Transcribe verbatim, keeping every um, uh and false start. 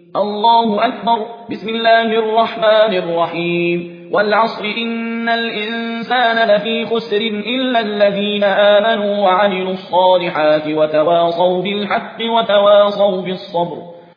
الله أكبر. بسم الله الرحمن الرحيم. والعصر إن الإنسان لفي خسر إلا الذين آمنوا وعملوا الصالحات وتواصوا بالحق وتواصوا بالصبر.